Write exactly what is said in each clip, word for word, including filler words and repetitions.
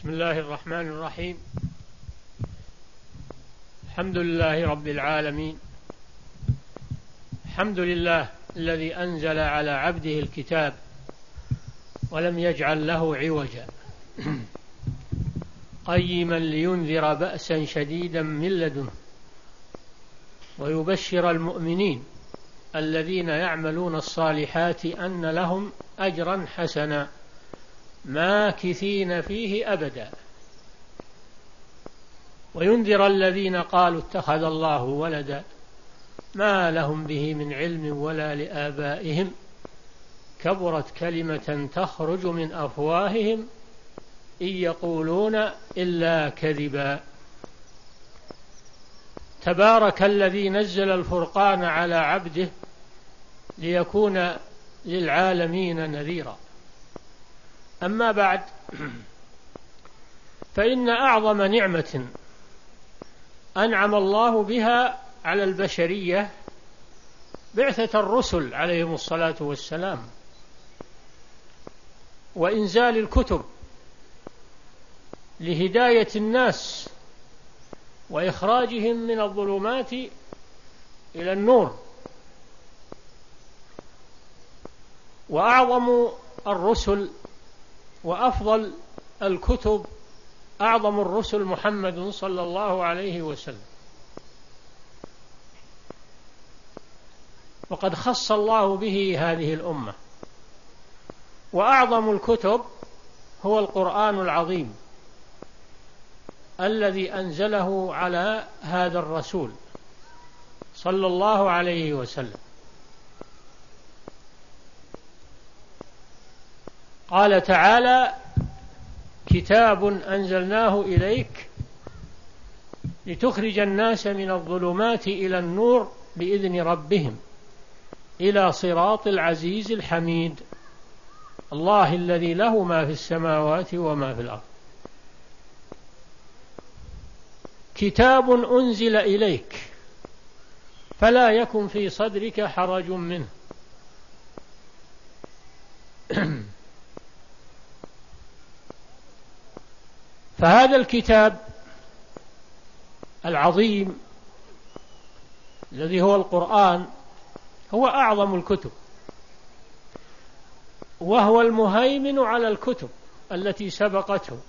بسم الله الرحمن الرحيم. الحمد لله رب العالمين. الحمد لله الذي أنزل على عبده الكتاب ولم يجعل له عوجا قيما لينذر بأسا شديدا من لدنه ويبشر المؤمنين الذين يعملون الصالحات أن لهم أجرا حسنا ماكثين فيه أبدا، وينذر الذين قالوا اتخذ الله ولدا ما لهم به من علم ولا لآبائهم كبرت كلمة تخرج من أفواههم إن يقولون إلا كذبا. تبارك الذي نزل الفرقان على عبده ليكون للعالمين نذيرا. أما بعد، فإن أعظم نعمة أنعم الله بها على البشرية بعثة الرسل عليهم الصلاة والسلام وإنزال الكتب لهداية الناس وإخراجهم من الظلمات إلى النور. وأعظم الرسل وأفضل الكتب أعظم الرسل محمد صلى الله عليه وسلم، وقد خص الله به هذه الأمة. وأعظم الكتب هو القرآن العظيم الذي أنزله على هذا الرسول صلى الله عليه وسلم. قال تعالى: كتاب أنزلناه إليك لتخرج الناس من الظلمات إلى النور بإذن ربهم إلى صراط العزيز الحميد الله الذي له ما في السماوات وما في الأرض. كتاب أنزل إليك فلا يكن في صدرك حرج منه. فهذا الكتاب العظيم الذي هو القرآن هو أعظم الكتب، وهو المهيمن على الكتب التي سبقته.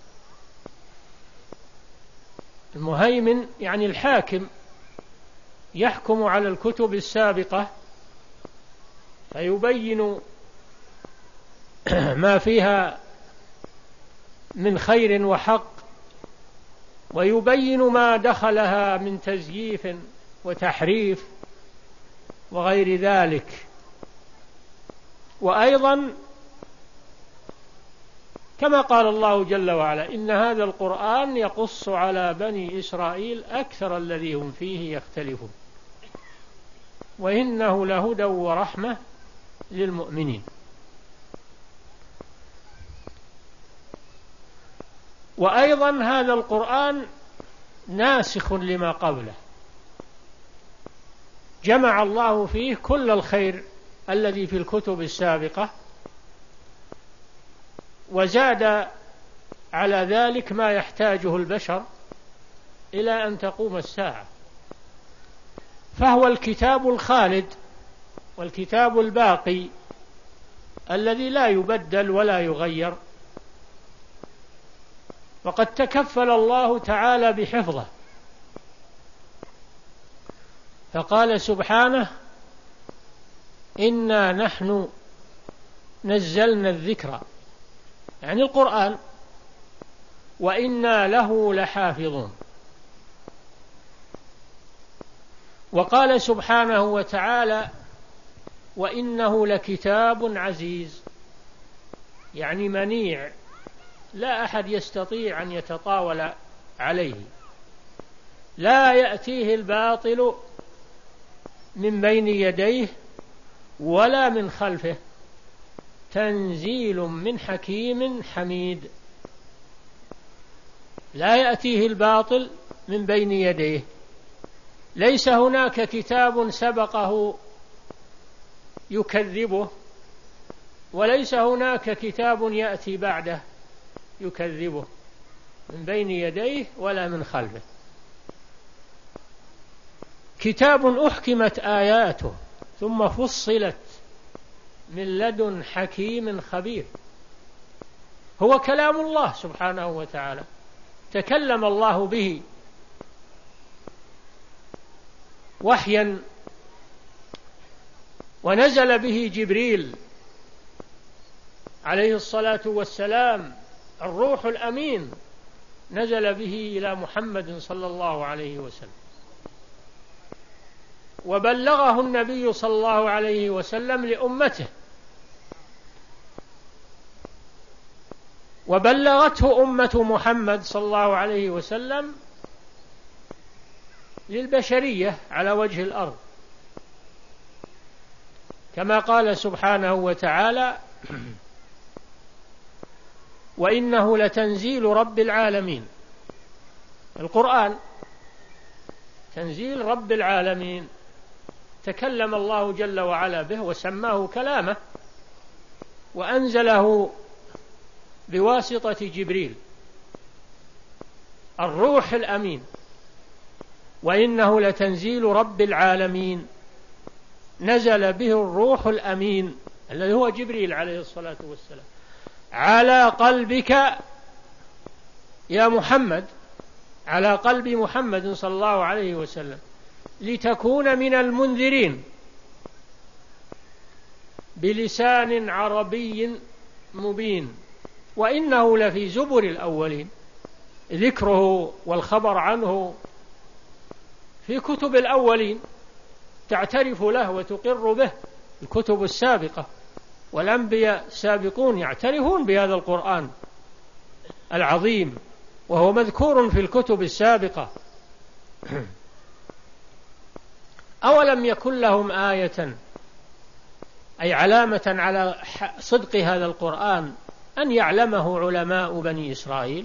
المهيمن يعني الحاكم، يحكم على الكتب السابقة فيبين ما فيها من خير وحق، ويبين ما دخلها من تزييف وتحريف وغير ذلك. وأيضا كما قال الله جل وعلا: إن هذا القرآن يقص على بني إسرائيل أكثر الذي هم فيه يختلفون وإنه لهدى ورحمة للمؤمنين. وأيضا هذا القرآن ناسخ لما قبله، جمع الله فيه كل الخير الذي في الكتب السابقة وزاد على ذلك ما يحتاجه البشر إلى أن تقوم الساعة. فهو الكتاب الخالد والكتاب الباقي الذي لا يبدل ولا يغير، وقد تكفل الله تعالى بحفظه، فقال سبحانه: إنا نحن نزلنا الذكر، يعني القرآن، وإنا له لحافظون. وقال سبحانه وتعالى: وإنه لكتاب عزيز، يعني منيع لا أحد يستطيع أن يتطاول عليه، لا يأتيه الباطل من بين يديه ولا من خلفه، تنزيل من حكيم حميد. لا يأتيه الباطل من بين يديه، ليس هناك كتاب سبقه يكذبه، وليس هناك كتاب يأتي بعده يكذبه، من بين يديه ولا من خلفه. كتاب أحكمت آياته ثم فصلت من لدن حكيم خبير. هو كلام الله سبحانه وتعالى، تكلم الله به وحيا، ونزل به جبريل عليه الصلاة والسلام، الروح الأمين نزل به إلى محمد صلى الله عليه وسلم، وبلغه النبي صلى الله عليه وسلم لأمته، وبلغته أمة محمد صلى الله عليه وسلم للبشرية على وجه الأرض، كما قال سبحانه وتعالى: وإنه لتنزيل رب العالمين. القرآن تنزيل رب العالمين، تكلم الله جل وعلا به وسماه كلامه، وأنزله بواسطة جبريل الروح الأمين. وإنه لتنزيل رب العالمين، نزل به الروح الأمين الذي هو جبريل عليه الصلاة والسلام على قلبك يا محمد، على قلب محمد صلى الله عليه وسلم، لتكون من المنذرين بلسان عربي مبين. وإنه لفي زبر الأولين، ذكره والخبر عنه في كتب الأولين تعترف له وتقر به الكتب السابقة، والأنبياء السابقون يعترفون بهذا القرآن العظيم، وهو مذكور في الكتب السابقة. أولم يكن لهم آية، أي علامة على صدق هذا القرآن، أن يعلمه علماء بني إسرائيل.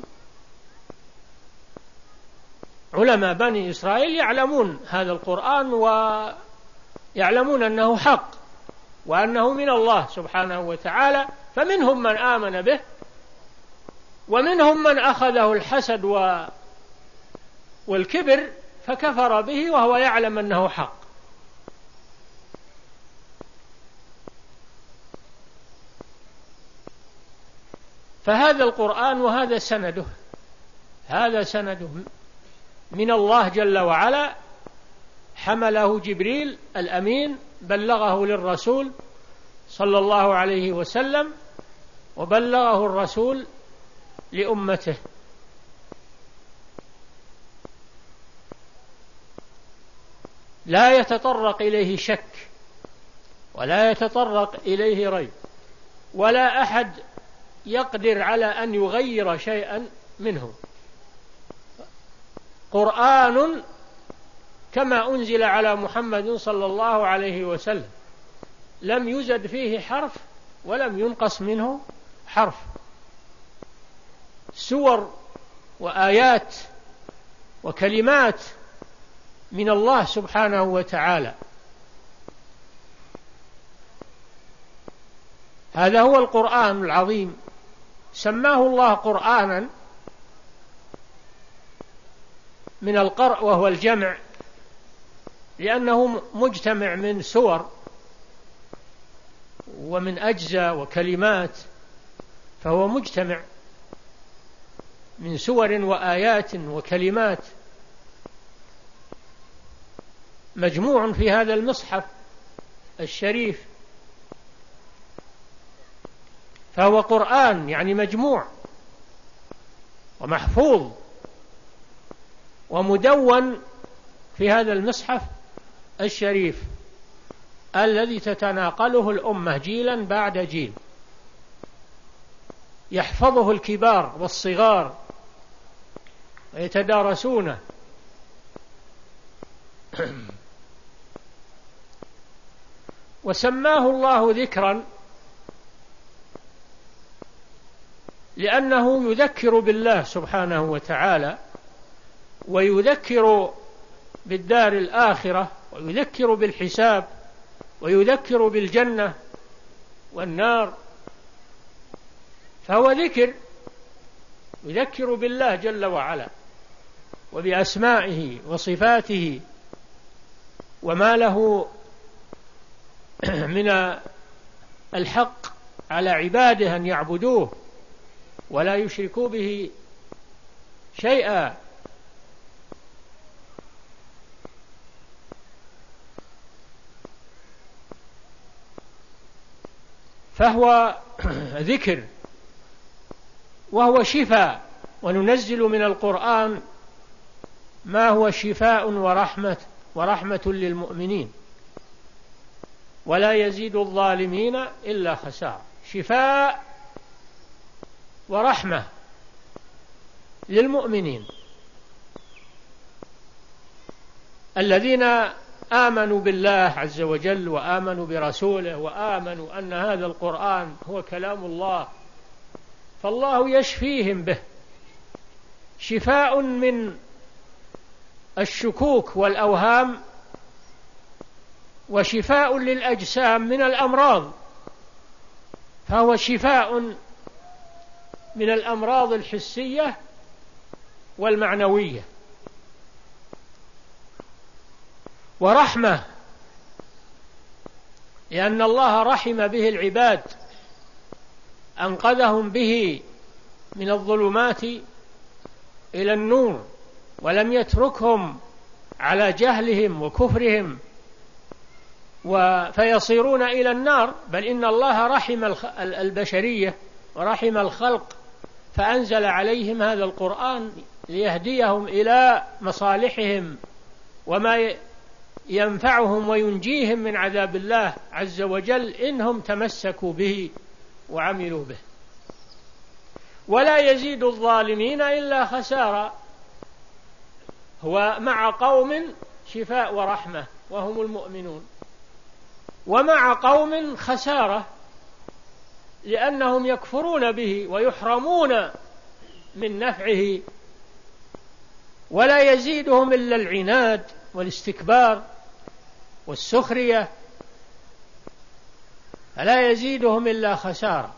علماء بني إسرائيل يعلمون هذا القرآن ويعلمون أنه حق وأنه من الله سبحانه وتعالى، فمنهم من آمن به ومنهم من أخذه الحسد والكبر فكفر به وهو يعلم أنه حق. فهذا القرآن وهذا سنده، هذا سنده من الله جل وعلا، حمله جبريل الأمين، بلغه للرسول صلى الله عليه وسلم، وبلغه الرسول لأمته. لا يتطرق إليه شك ولا يتطرق إليه ريب، ولا أحد يقدر على أن يغير شيئا منه. قرآن كما أنزل على محمد صلى الله عليه وسلم، لم يزد فيه حرف ولم ينقص منه حرف، سور وآيات وكلمات من الله سبحانه وتعالى. هذا هو القرآن العظيم، سماه الله قرآنا من القرء وهو الجمع، لأنه مجتمع من سور ومن أجزاء وكلمات، فهو مجتمع من سور وآيات وكلمات، مجموع في هذا المصحف الشريف، فهو قرآن يعني مجموع ومحفوظ ومدون في هذا المصحف الشريف الذي تتناقله الأمة جيلا بعد جيل، يحفظه الكبار والصغار ويتدارسونه. وسماه الله ذكرا لأنه يذكر بالله سبحانه وتعالى، ويذكر بالدار الآخرة، ويذكر بالحساب، ويذكر بالجنة والنار، فهو ذكر يذكر بالله جل وعلا وبأسمائه وصفاته وما له من الحق على عباده أن يعبدوه ولا يشركوا به شيئا. فهو ذكر وهو شفاء، وننزل من القرآن ما هو شفاء ورحمة ورحمة للمؤمنين ولا يزيد الظالمين إلا خسارة. شفاء ورحمة للمؤمنين الذين آمنوا بالله عز وجل وآمنوا برسوله وآمنوا أن هذا القرآن هو كلام الله، فالله يشفيهم به شفاء من الشكوك والأوهام، وشفاء للأجسام من الأمراض، فهو شفاء من الأمراض الحسية والمعنوية، ورحمة لأن الله رحم به العباد، أنقذهم به من الظلمات إلى النور، ولم يتركهم على جهلهم وكفرهم فيصيرون إلى النار، بل إن الله رحم البشرية ورحم الخلق فأنزل عليهم هذا القرآن ليهديهم إلى مصالحهم وما ينفعهم وينجيهم من عذاب الله عز وجل إنهم تمسكوا به وعملوا به. ولا يزيد الظالمين إلا خسارة. هو مع قوم شفاء ورحمة وهم المؤمنون، ومع قوم خسارة لأنهم يكفرون به ويحرمون من نفعه، ولا يزيدهم إلا العناد والاستكبار والسخرية، فلا يزيدهم إلا خسارة.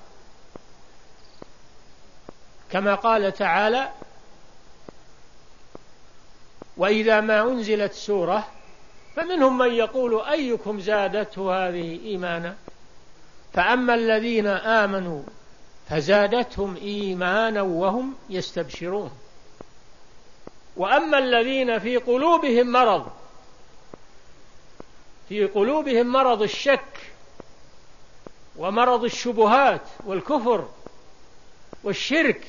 كما قال تعالى: وإذا ما أنزلت سورة فمنهم من يقول أيكم زادته هذه إيمانا، فأما الذين آمنوا فزادتهم إيمانا وهم يستبشرون، وأما الذين في قلوبهم مرض في قلوبهم مرض الشك ومرض الشبهات والكفر والشرك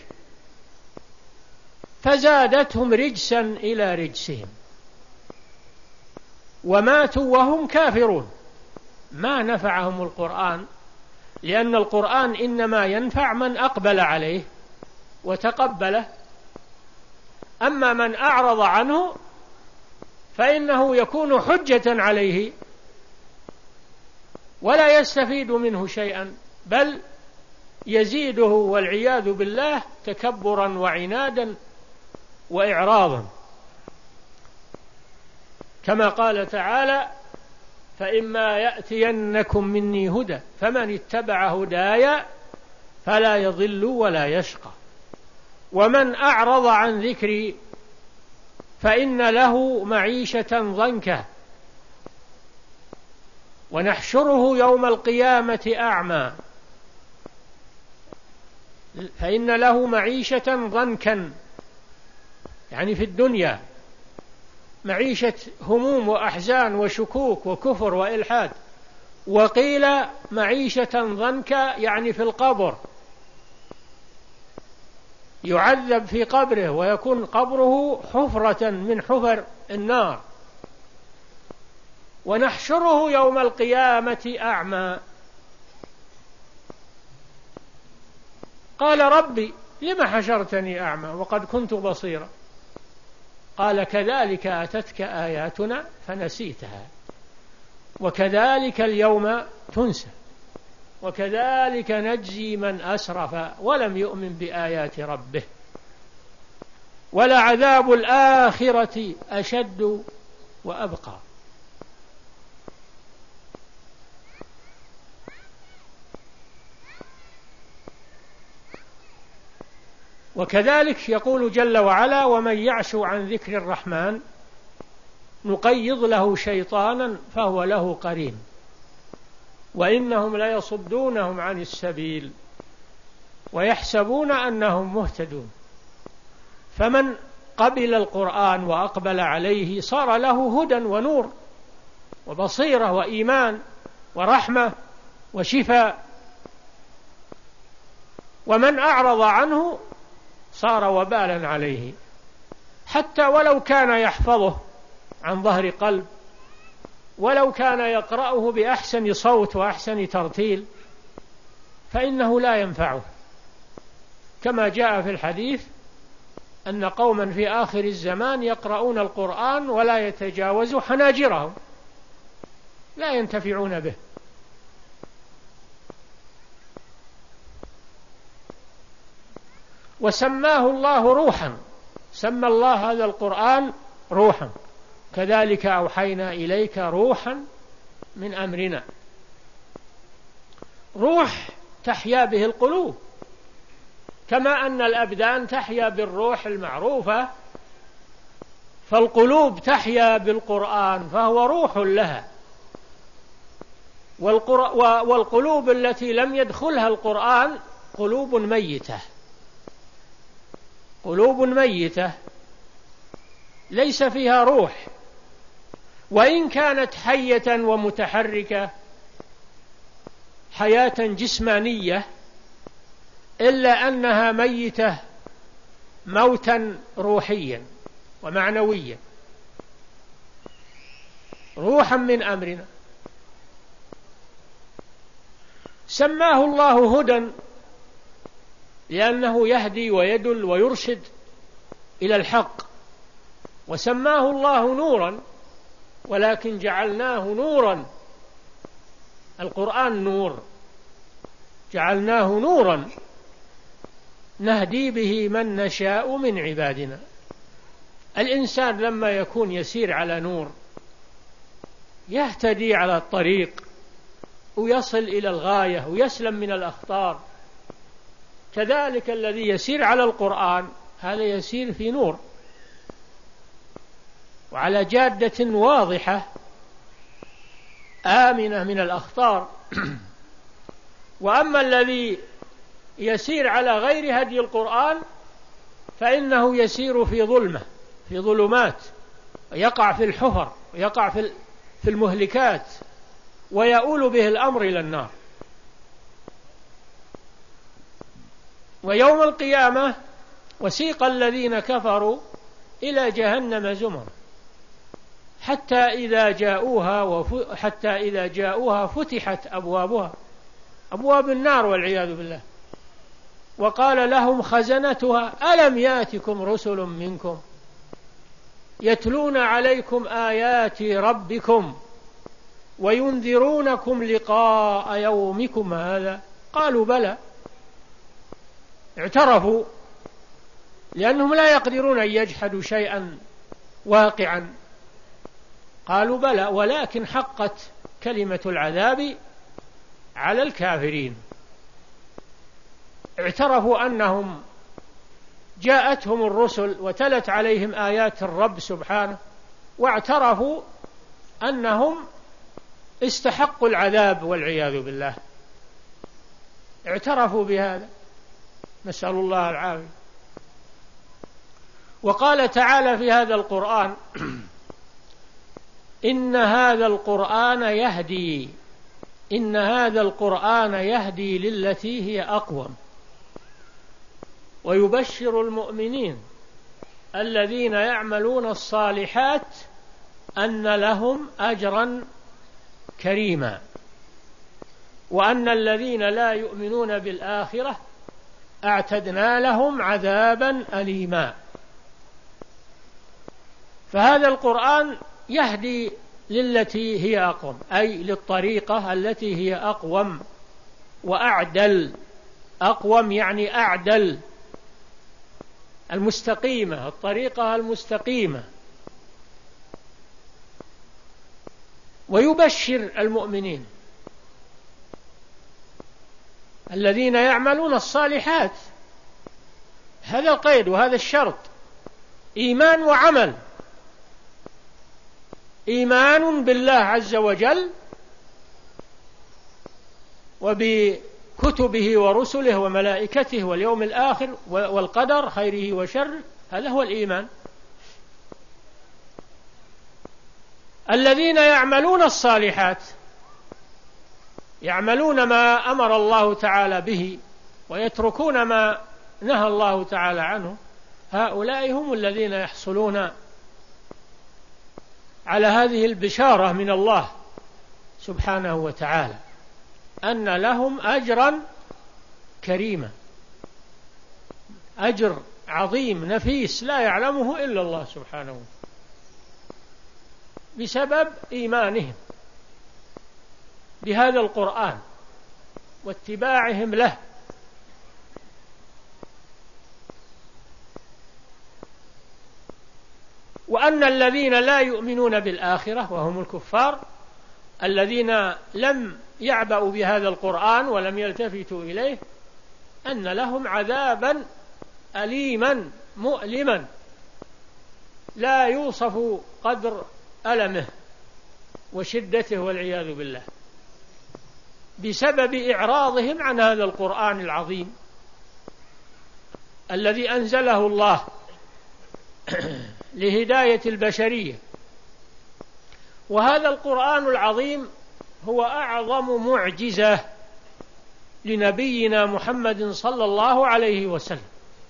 فزادتهم رجسا إلى رجسهم وماتوا وهم كافرون. ما نفعهم القرآن، لأن القرآن إنما ينفع من أقبل عليه وتقبله، أما من أعرض عنه فإنه يكون حجة عليه ولا يستفيد منه شيئا، بل يزيده والعياذ بالله تكبرا وعنادا وإعراضا، كما قال تعالى: فإما يأتينكم مني هدى فمن اتبع هدايا فلا يضل ولا يشقى ومن أعرض عن ذكري فإن له معيشة ضنكا ونحشره يوم القيامة أعمى. فإن له معيشة ضنكا يعني في الدنيا معيشة هموم وأحزان وشكوك وكفر وإلحاد، وقيل معيشة ضنكا يعني في القبر، يعذب في قبره ويكون قبره حفرة من حفر النار. ونحشره يوم القيامة أعمى. قال: ربي لم حشرتني أعمى وقد كنت بصيرا؟ قال: كذلك أتتك آياتنا فنسيتها وكذلك اليوم تنسى وكذلك نجزي من أسرف ولم يؤمن بآيات ربه ولعذاب الآخرة أشد وأبقى. وكذلك يقول جل وعلا: ومن يعش عن ذكر الرحمن نقيض له شيطانا فهو له قرين وإنهم ليصدونهم عن السبيل ويحسبون أنهم مهتدون. فمن قبل القرآن وأقبل عليه صار له هدى ونور وبصيرة وإيمان ورحمة وشفاء، ومن أعرض عنه صار وبالا عليه، حتى ولو كان يحفظه عن ظهر قلب، ولو كان يقرأه بأحسن صوت وأحسن ترتيل، فإنه لا ينفعه، كما جاء في الحديث أن قوما في آخر الزمان يقرؤون القرآن ولا يتجاوز حناجرهم، لا ينتفعون به. وسماه الله روحا، سمى الله هذا القرآن روحا، كذلك أوحينا إليك روحا من أمرنا. روح تحيا به القلوب، كما أن الأبدان تحيا بالروح المعروفة، فالقلوب تحيا بالقرآن فهو روح لها. والقلوب التي لم يدخلها القرآن قلوب ميتة، قلوب ميتة ليس فيها روح، وإن كانت حية ومتحركة حياة جسمانية إلا أنها ميتة موتا روحيا ومعنويا. روحا من أمرنا. سماه الله هدى لأنه يهدي ويدل ويرشد إلى الحق، وسماه الله نورا ولكن جعلناه نورا، القرآن نور، جعلناه نورا نهدي به من نشاء من عبادنا. الإنسان لما يكون يسير على نور يهتدي على الطريق ويصل إلى الغاية ويسلم من الأخطار. كذلك الذي يسير على القرآن هذا يسير في نور وعلى جادة واضحة آمنة من الأخطار. وأما الذي يسير على غير هدي القرآن فإنه يسير في ظلمة، في ظلمات، ويقع في الحفر ويقع في المهلكات ويؤول به الأمر إلى النار. ويوم القيامة وسيق الذين كفروا إلى جهنم زمرا حتى إذا جاءوها وف... حتى إذا جاءوها فتحت أبوابها، أبواب النار والعياذ بالله، وقال لهم خزنتها ألم يأتكم رسل منكم يتلون عليكم آيات ربكم وينذرونكم لقاء يومكم هذا؟ قالوا بلى. اعترفوا لأنهم لا يقدرون أن يجحدوا شيئا واقعا، قالوا بلى ولكن حقت كلمة العذاب على الكافرين. اعترفوا أنهم جاءتهم الرسل وتلت عليهم آيات الرب سبحانه، واعترفوا أنهم استحقوا العذاب والعياذ بالله، اعترفوا بهذا، نسأل الله العافية. وقال تعالى في هذا القرآن: إن هذا القرآن يهدي إن هذا القرآن يهدي للتي هي أقوم ويبشر المؤمنين الذين يعملون الصالحات أن لهم أجرا كريما وأن الذين لا يؤمنون بالآخرة أعتدنا لهم عذابا أليما. فهذا القرآن يهدي للتي هي أقوم، أي للطريقة التي هي أقوم وأعدل. أقوم يعني أعدل، المستقيمة، الطريقة المستقيمة. ويبشر المؤمنين الذين يعملون الصالحات، هذا القيد وهذا الشرط، إيمان وعمل. إيمان بالله عز وجل وبكتبه ورسله وملائكته واليوم الآخر والقدر خيره وشره، هذا هو الإيمان. الذين يعملون الصالحات، يعملون ما أمر الله تعالى به ويتركون ما نهى الله تعالى عنه، هؤلاء هم الذين يحصلون على هذه البشارة من الله سبحانه وتعالى أن لهم أجرا كريما، أجر عظيم نفيس لا يعلمه إلا الله سبحانه وتعالى، بسبب إيمانهم بهذا القرآن واتباعهم له. وأن الذين لا يؤمنون بالآخرة وهم الكفار الذين لم يعبأوا بهذا القرآن ولم يلتفتوا إليه، أن لهم عذابا أليما مؤلما لا يوصف قدر ألمه وشدته والعياذ بالله، بسبب إعراضهم عن هذا القرآن العظيم الذي أنزله الله لهداية البشرية. وهذا القرآن العظيم هو أعظم معجزة لنبينا محمد صلى الله عليه وسلم.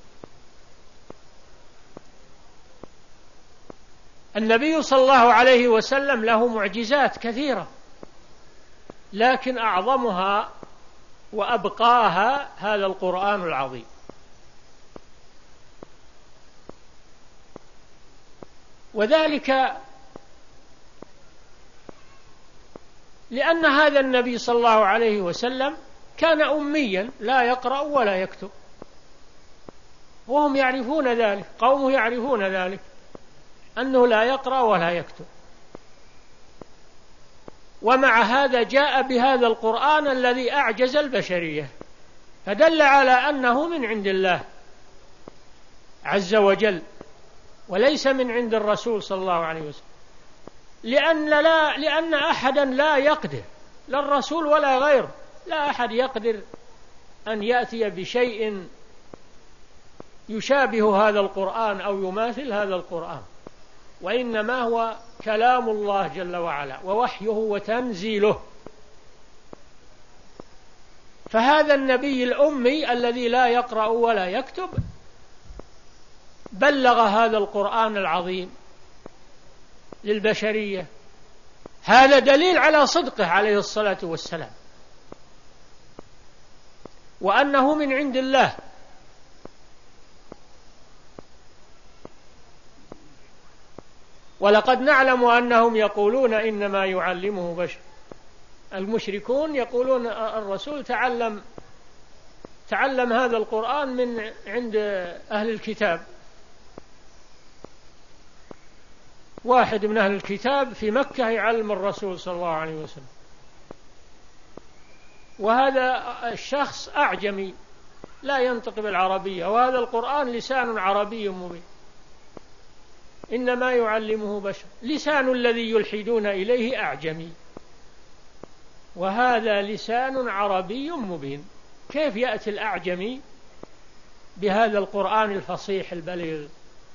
النبي صلى الله عليه وسلم له معجزات كثيرة، لكن أعظمها وأبقاها هذا القرآن العظيم. وذلك لأن هذا النبي صلى الله عليه وسلم كان أميا لا يقرأ ولا يكتب، وهم يعرفون ذلك، قومه يعرفون ذلك أنه لا يقرأ ولا يكتب، ومع هذا جاء بهذا القرآن الذي أعجز البشرية، فدل على أنه من عند الله عز وجل وليس من عند الرسول صلى الله عليه وسلم، لأن, لا لأن أحدا لا يقدر، لا الرسول ولا غيره، لا أحد يقدر أن يأتي بشيء يشابه هذا القرآن أو يماثل هذا القرآن، وإنما هو كلام الله جل وعلا ووحيه وتنزيله. فهذا النبي الأمي الذي لا يقرأ ولا يكتب بلغ هذا القرآن العظيم للبشرية، هذا دليل على صدقه عليه الصلاة والسلام وأنه من عند الله. ولقد نعلم أنهم يقولون إنما يعلمه بشر، المشركون يقولون الرسول تعلم تعلم هذا القرآن من عند أهل الكتاب، واحد من أهل الكتاب في مكة يعلم الرسول صلى الله عليه وسلم، وهذا الشخص أعجمي لا ينطق بالعربية، وهذا القرآن لسان عربي مبين، إنما يعلمه بشر، لسان الذي يلحدون إليه أعجمي وهذا لسان عربي مبين، كيف يأتي الأعجمي بهذا القرآن الفصيح البليغ؟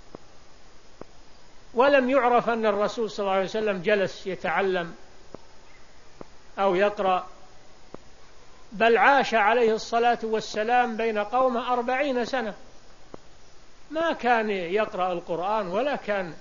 ولم يعرف أن الرسول صلى الله عليه وسلم جلس يتعلم أو يقرأ، بل عاش عليه الصلاة والسلام بين قومه أربعين سنة، ما كان يقرأ القرآن ولا كان.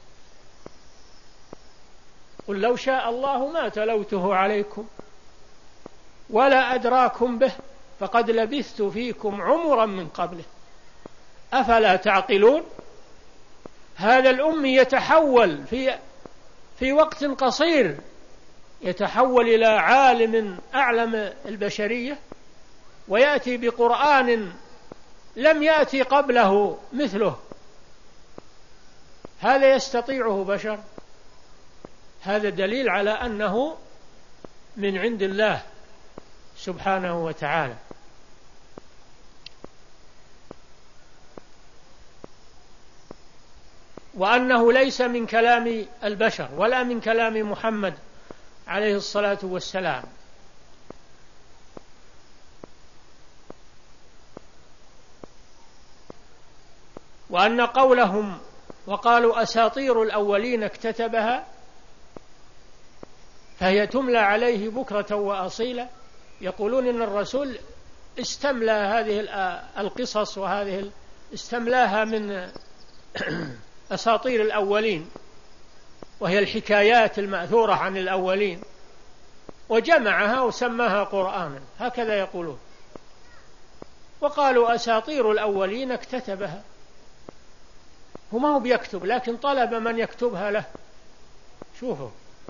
قل لو شاء الله ما تلوته عليكم ولا أدراكم به فقد لبثت فيكم عمرا من قبله أفلا تعقلون. هذا الأمي يتحول في في وقت قصير، يتحول إلى عالم أعلم البشرية، ويأتي بقرآن لم يأتي قبله مثله، هذا يستطيعه بشر؟ هذا دليل على أنه من عند الله سبحانه وتعالى. وأنه ليس من كلام البشر ولا من كلام محمد عليه الصلاة والسلام. وأن قولهم وقالوا أساطير الأولين اكتتبها فهي تملى عليه بكرة وأصيلا، يقولون إن الرسول استملى هذه القصص وهذه استملاها من أساطير الأولين، وهي الحكايات المأثورة عن الأولين، وجمعها وسماها قرآنا، هكذا يقولون. وقالوا أساطير الأولين اكتتبها، هو ما هو بيكتب لكن طلب من يكتبها له. شوفوا،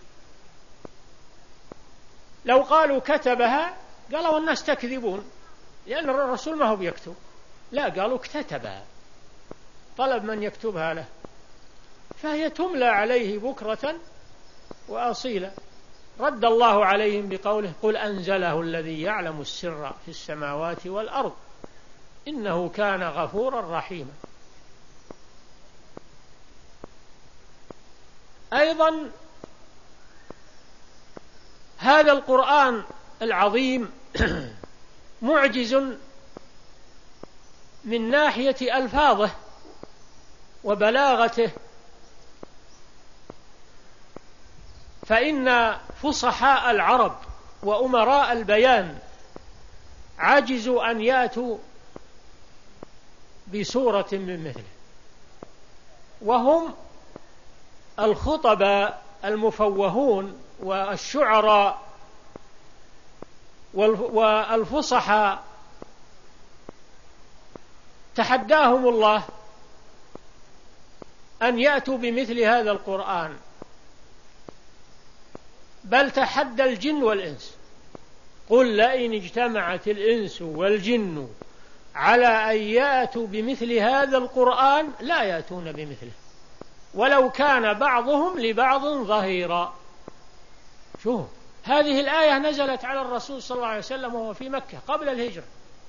لو قالوا كتبها قالوا الناس تكذبون، لأن الرسول ما هو بيكتب، لا قالوا اكتتبها، طلب من يكتبها له، فهي تملى عليه بكرة وأصيلا. رد الله عليهم بقوله قل أنزله الذي يعلم السر في السماوات والأرض إنه كان غفورا رحيما. أيضا هذا القرآن العظيم معجز من ناحية ألفاظه وبلاغته، فإن فصحاء العرب وأمراء البيان عجزوا أن يأتوا بسورة من مثله، وهم الخطباء المفوهون والشعراء والفصحاء، تحداهم الله أن يأتوا بمثل هذا القرآن، بل تحدى الجن والإنس، قل لئن اجتمعت الإنس والجن على أن يأتوا بمثل هذا القرآن لا يأتون بمثله ولو كان بعضهم لبعض ظهيرا. شوف، هذه الآية نزلت على الرسول صلى الله عليه وسلم وهو في مكة قبل الهجرة،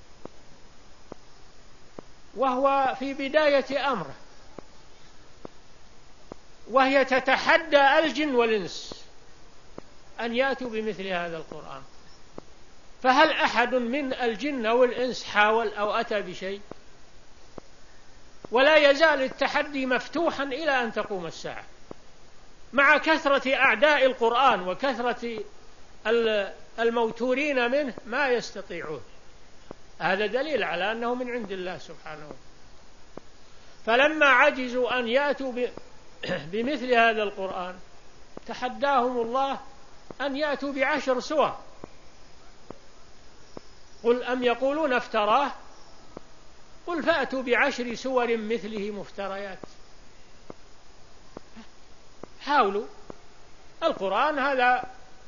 وهو في بداية أمره، وهي تتحدى الجن والإنس أن يأتوا بمثل هذا القرآن، فهل أحد من الجن والإنس حاول أو أتى بشيء؟ ولا يزال التحدي مفتوحا إلى أن تقوم الساعة، مع كثرة أعداء القرآن وكثرة الموتورين منه ما يستطيعون. هذا دليل على أنه من عند الله سبحانه. فلما عجزوا أن يأتوا بمثل هذا القرآن تحداهم الله أن يأتوا بعشر سور، قل أم يقولون افتراه قل فأتوا بعشر سور مثله مفتريات. حاولوا، القرآن هذا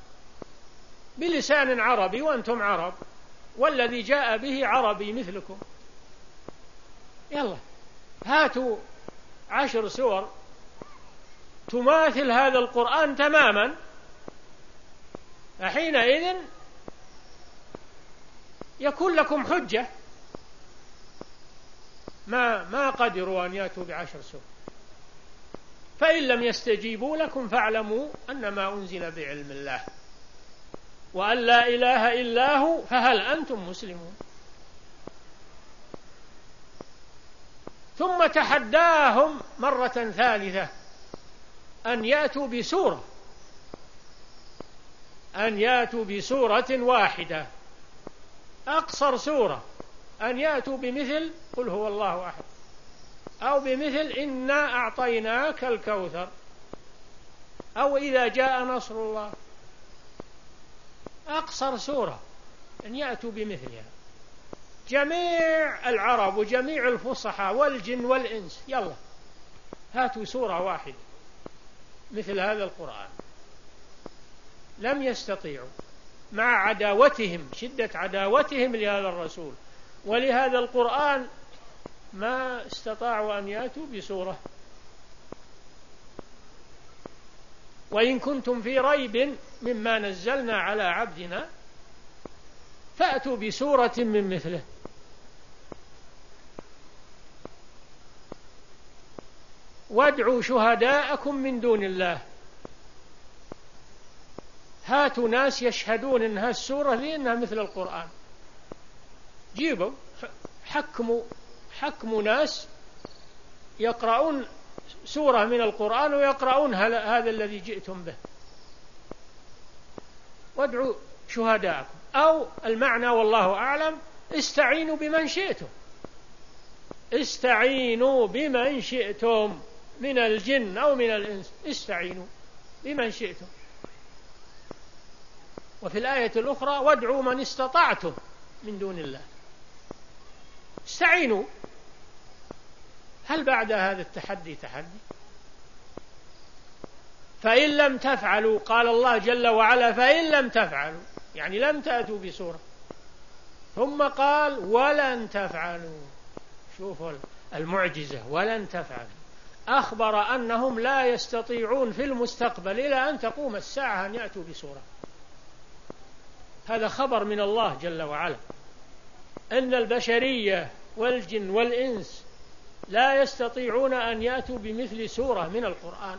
بلسان عربي وأنتم عرب، والذي جاء به عربي مثلكم، يلا هاتوا عشر سور تماثل هذا القرآن تماما، فحينئذ يكون لكم حجة. ما ما قدروا أن يأتوا بعشر سور، فإن لم يستجيبوا لكم فاعلموا أنما أنزل بعلم الله وأن لا إله إلا هو فهل أنتم مسلمون. ثم تحداهم مرة ثالثة أن يأتوا بسورة أن يأتوا بسورة واحدة، أقصر سورة، أن يأتوا بمثل قل هو الله أحد، أو بمثل إنا أعطيناك الكوثر، أو إذا جاء نصر الله. أقصر سورة أن يأتوا بمثلها. جميع العرب وجميع الفصحاء والجن والإنس يلا هاتوا سورة واحدة مثل هذا القرآن، لم يستطيعوا، مع عداوتهم، شدة عداوتهم لهذا الرسول ولهذا القرآن، ما استطاعوا أن يأتوا بسورة. وإن كنتم في ريب مما نزلنا على عبدنا فأتوا بسورة من مثله. وادعوا شهداءكم من دون الله. هاتوا ناس يشهدون إن هالسورة ذي إنها مثل القرآن، جيبوا حكموا حكموا ناس يقرؤون سورة من القرآن ويقرؤون هذا الذي جئتم به، وادعوا شهداءكم. أو المعنى والله أعلم استعينوا بمن شئتم، استعينوا بمن شئتم من الجن أو من الإنس، استعينوا بمن شئتم. وفي الآية الأخرى وادعوا من استطعتم من دون الله، استعينوا. هل بعد هذا التحدي تحدي؟ فإن لم تفعلوا، قال الله جل وعلا فإن لم تفعلوا، يعني لم تأتوا بسورة، ثم قال ولن تفعلوا. شوفوا المعجزة، ولن تفعلوا، أخبر أنهم لا يستطيعون في المستقبل إلى أن تقوم الساعة أن يأتوا بسورة. هذا خبر من الله جل وعلا أن البشرية والجن والإنس لا يستطيعون أن يأتوا بمثل سورة من القرآن.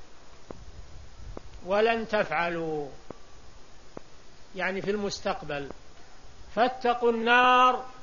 ولن تفعلوا يعني في المستقبل، فاتقوا النار